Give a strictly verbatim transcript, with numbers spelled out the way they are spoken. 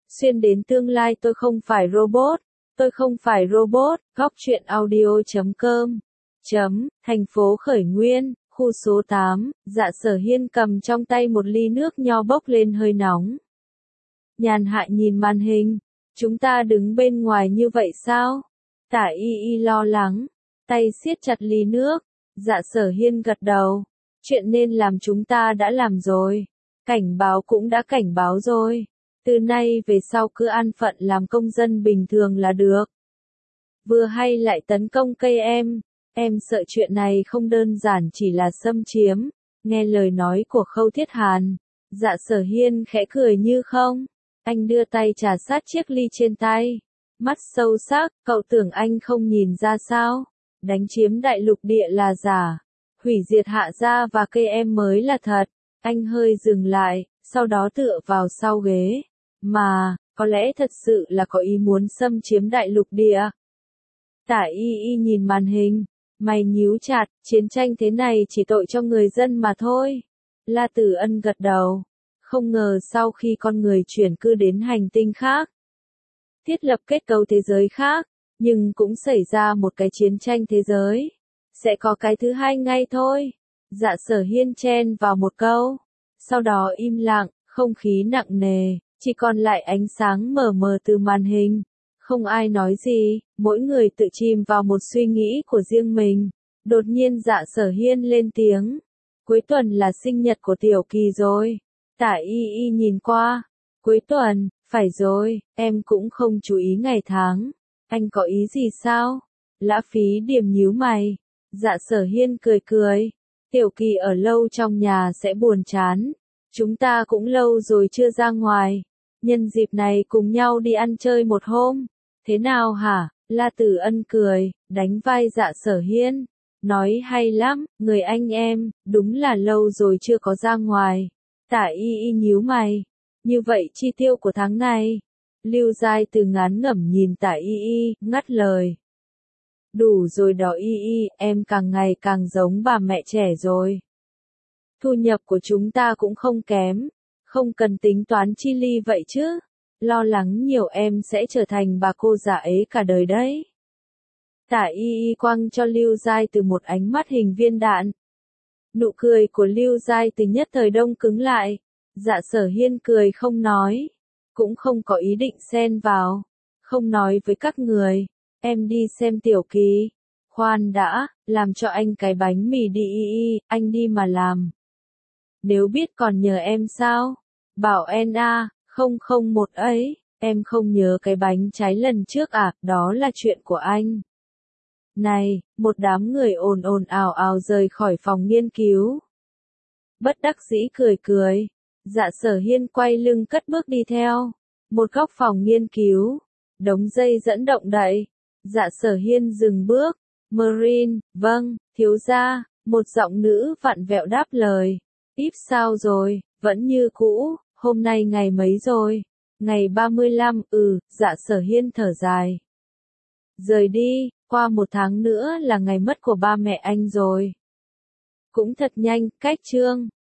xuyên đến tương lai tôi không phải robot, tôi không phải robot, góc truyện audio chấm com, chấm, thành phố Khởi Nguyên, khu số tám, Dạ Sở Hiên cầm trong tay một ly nước nho bốc lên hơi nóng. Nhàn Hạ nhìn màn hình, chúng ta đứng bên ngoài như vậy sao? Tả Y Y lo lắng, tay siết chặt ly nước, Dạ Sở Hiên gật đầu, chuyện nên làm chúng ta đã làm rồi, cảnh báo cũng đã cảnh báo rồi, từ nay về sau cứ an phận làm công dân bình thường là được. Vừa hay lại tấn công cây em, em sợ chuyện này không đơn giản chỉ là xâm chiếm, nghe lời nói của Khâu Thiết Hàn, Dạ Sở Hiên khẽ cười như không, anh đưa tay trà sát chiếc ly trên tay, mắt sâu sắc, cậu tưởng anh không nhìn ra sao, đánh chiếm đại lục địa là giả, hủy diệt Hạ gia và cây em mới là thật, anh hơi dừng lại, sau đó tựa vào sau ghế, mà, có lẽ thật sự là có ý muốn xâm chiếm đại lục địa. Tả Y Y nhìn màn hình, mày nhíu chặt, chiến tranh thế này chỉ tội cho người dân mà thôi. La Tử Ân gật đầu, không ngờ sau khi con người chuyển cư đến hành tinh khác, thiết lập kết cấu thế giới khác, nhưng cũng xảy ra một cái chiến tranh thế giới. Sẽ có cái thứ hai ngay thôi. Dạ Sở Hiên chen vào một câu, sau đó im lặng, không khí nặng nề, chỉ còn lại ánh sáng mờ mờ từ màn hình. Không ai nói gì, mỗi người tự chìm vào một suy nghĩ của riêng mình. Đột nhiên Dạ Sở Hiên lên tiếng. Cuối tuần là sinh nhật của Tiểu Kỳ rồi. Tả Y Y nhìn qua. Cuối tuần, phải rồi, em cũng không chú ý ngày tháng. Anh có ý gì sao? Lã Phí Điềm nhíu mày. Dạ Sở Hiên cười cười. Tiểu Kỳ ở lâu trong nhà sẽ buồn chán. Chúng ta cũng lâu rồi chưa ra ngoài. Nhân dịp này cùng nhau đi ăn chơi một hôm. Thế nào hả? La Tử Ân cười, đánh vai Dạ Sở Hiên. Nói hay lắm, người anh em, đúng là lâu rồi chưa có ra ngoài. Tả Y Y nhíu mày. Như vậy chi tiêu của tháng này. Lưu Giai Từ ngán ngẩm nhìn Tả Y Y, ngắt lời. Đủ rồi đó Y Y, em càng ngày càng giống bà mẹ trẻ rồi. Thu nhập của chúng ta cũng không kém, không cần tính toán chi ly vậy chứ. Lo lắng nhiều em sẽ trở thành bà cô già ấy cả đời đấy. Tả Y Y quăng cho Lưu Giai Từ một ánh mắt hình viên đạn. Nụ cười của Lưu Giai Từ nhất thời đông cứng lại. Dạ Sở Hiên cười không nói, cũng không có ý định xen vào, không nói với các người, em đi xem Tiểu Kỳ. Khoan đã, làm cho anh cái bánh mì đi Y Y, anh đi mà làm. Nếu biết còn nhờ em sao? Bảo en a, không không một ấy, em không nhớ cái bánh trái lần trước à, đó là chuyện của anh. Này, một đám người ồn ồn ào ào rời khỏi phòng nghiên cứu. Bất đắc dĩ cười cười. Dạ Sở Hiên quay lưng cất bước đi theo. Một góc phòng nghiên cứu. Đống dây dẫn động đậy. Dạ Sở Hiên dừng bước. Marine, vâng, thiếu gia. Một giọng nữ vặn vẹo đáp lời. Íp sao rồi, vẫn như cũ, hôm nay ngày mấy rồi? Ngày ba mươi lăm, ừ, Dạ Sở Hiên thở dài. Rời đi, qua một tháng nữa là ngày mất của ba mẹ anh rồi. Cũng thật nhanh, cách chương.